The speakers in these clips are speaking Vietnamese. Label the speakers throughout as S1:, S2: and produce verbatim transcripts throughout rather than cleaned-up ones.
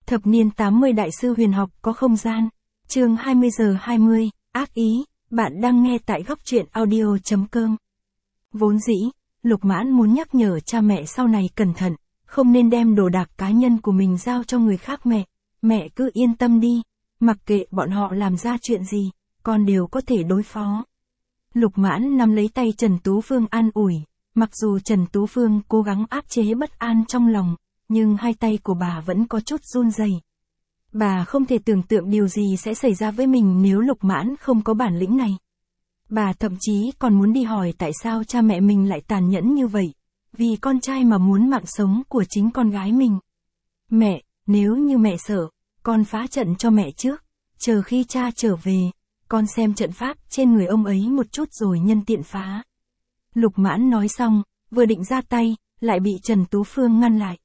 S1: Thập niên tám mươi đại sư huyền học có không gian. Chương hai mươi giờ hai mươi, ác ý, bạn đang nghe tại góc truyện audio chấm com. Vốn dĩ, Lục Mãn muốn nhắc nhở cha mẹ sau này cẩn thận, không nên đem đồ đạc cá nhân của mình giao cho người khác mẹ. Mẹ cứ yên tâm đi, mặc kệ bọn họ làm ra chuyện gì, con đều có thể đối phó. Lục Mãn nắm lấy tay Trần Tú Phương an ủi, mặc dù Trần Tú Phương cố gắng áp chế bất an trong lòng, nhưng hai tay của bà vẫn có chút run rẩy. Bà không thể tưởng tượng điều gì sẽ xảy ra với mình nếu Lục Mãn không có bản lĩnh này. Bà thậm chí còn muốn đi hỏi tại sao cha mẹ mình lại tàn nhẫn như vậy, vì con trai mà muốn mạng sống của chính con gái mình. Mẹ, nếu như mẹ sợ, con phá trận cho mẹ trước, chờ khi cha trở về, con xem trận pháp trên người ông ấy một chút rồi nhân tiện phá. Lục Mãn nói xong, vừa định ra tay, lại bị Trần Tú Phương ngăn lại.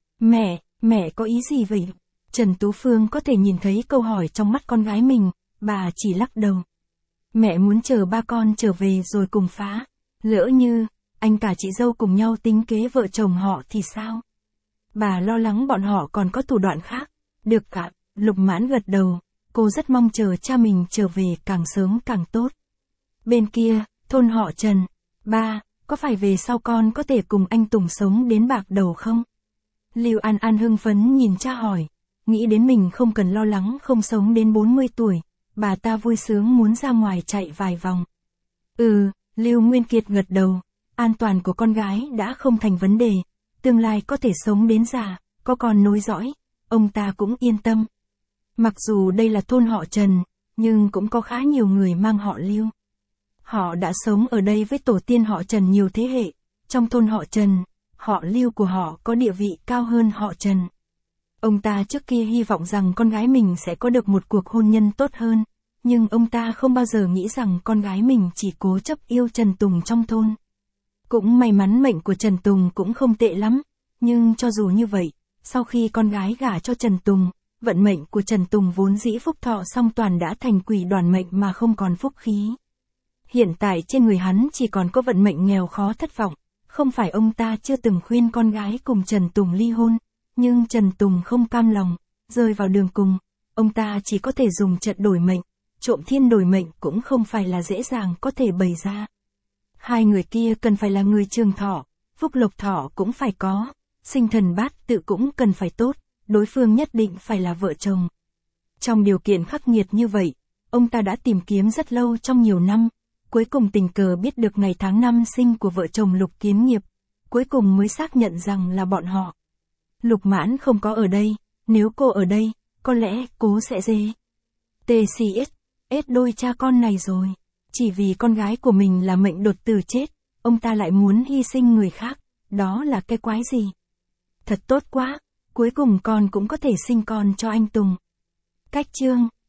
S1: Mẹ, mẹ có ý gì vậy? Trần Tú Phương có thể nhìn thấy câu hỏi trong mắt con gái mình, bà chỉ lắc đầu. Mẹ muốn chờ ba con trở về rồi cùng phá. Lỡ như, anh cả chị dâu cùng nhau tính kế vợ chồng họ thì sao? Bà lo lắng bọn họ còn có thủ đoạn khác. Được cả, Lục Mãn gật đầu, cô rất mong chờ cha mình trở về càng sớm càng tốt. Bên kia, thôn họ Trần, ba, có phải về sau con có thể cùng anh Tùng sống đến bạc đầu không? Lưu An An hưng phấn nhìn cha hỏi, nghĩ đến mình không cần lo lắng không sống đến bốn mươi tuổi, bà ta vui sướng muốn ra ngoài chạy vài vòng. Ừ, Lưu Nguyên Kiệt gật đầu, an toàn của con gái đã không thành vấn đề, tương lai có thể sống đến già, có con nối dõi, ông ta cũng yên tâm. Mặc dù đây là thôn họ Trần, nhưng cũng có khá nhiều người mang họ Lưu. Họ đã sống ở đây với tổ tiên họ Trần nhiều thế hệ, trong thôn họ Trần, họ Lưu của họ có địa vị cao hơn họ Trần. Ông ta trước kia hy vọng rằng con gái mình sẽ có được một cuộc hôn nhân tốt hơn, nhưng ông ta không bao giờ nghĩ rằng con gái mình chỉ cố chấp yêu Trần Tùng trong thôn. Cũng may mắn mệnh của Trần Tùng cũng không tệ lắm, nhưng cho dù như vậy, sau khi con gái gả cho Trần Tùng, vận mệnh của Trần Tùng vốn dĩ phúc thọ song toàn đã thành quỷ đoàn mệnh mà không còn phúc khí. Hiện tại trên người hắn chỉ còn có vận mệnh nghèo khó thất vọng, không phải ông ta chưa từng khuyên con gái cùng Trần Tùng ly hôn, nhưng Trần Tùng không cam lòng, rơi vào đường cùng, ông ta chỉ có thể dùng trận đổi mệnh, trộm thiên đổi mệnh cũng không phải là dễ dàng có thể bày ra. Hai người kia cần phải là người trường thọ, phúc lộc thọ cũng phải có, sinh thần bát tự cũng cần phải tốt, đối phương nhất định phải là vợ chồng. Trong điều kiện khắc nghiệt như vậy, ông ta đã tìm kiếm rất lâu trong nhiều năm, cuối cùng tình cờ biết được ngày tháng năm sinh của vợ chồng Lục Kiến Nghiệp, cuối cùng mới xác nhận rằng là bọn họ. Lục Mãn không có ở đây, nếu cô ở đây, có lẽ cô sẽ dê. tê xê ét, ết đôi cha con này rồi. Chỉ vì con gái của mình là mệnh đột tử chết, ông ta lại muốn hy sinh người khác, đó là cái quái gì? Thật tốt quá, cuối cùng con cũng có thể sinh con cho anh Tùng. Cách chương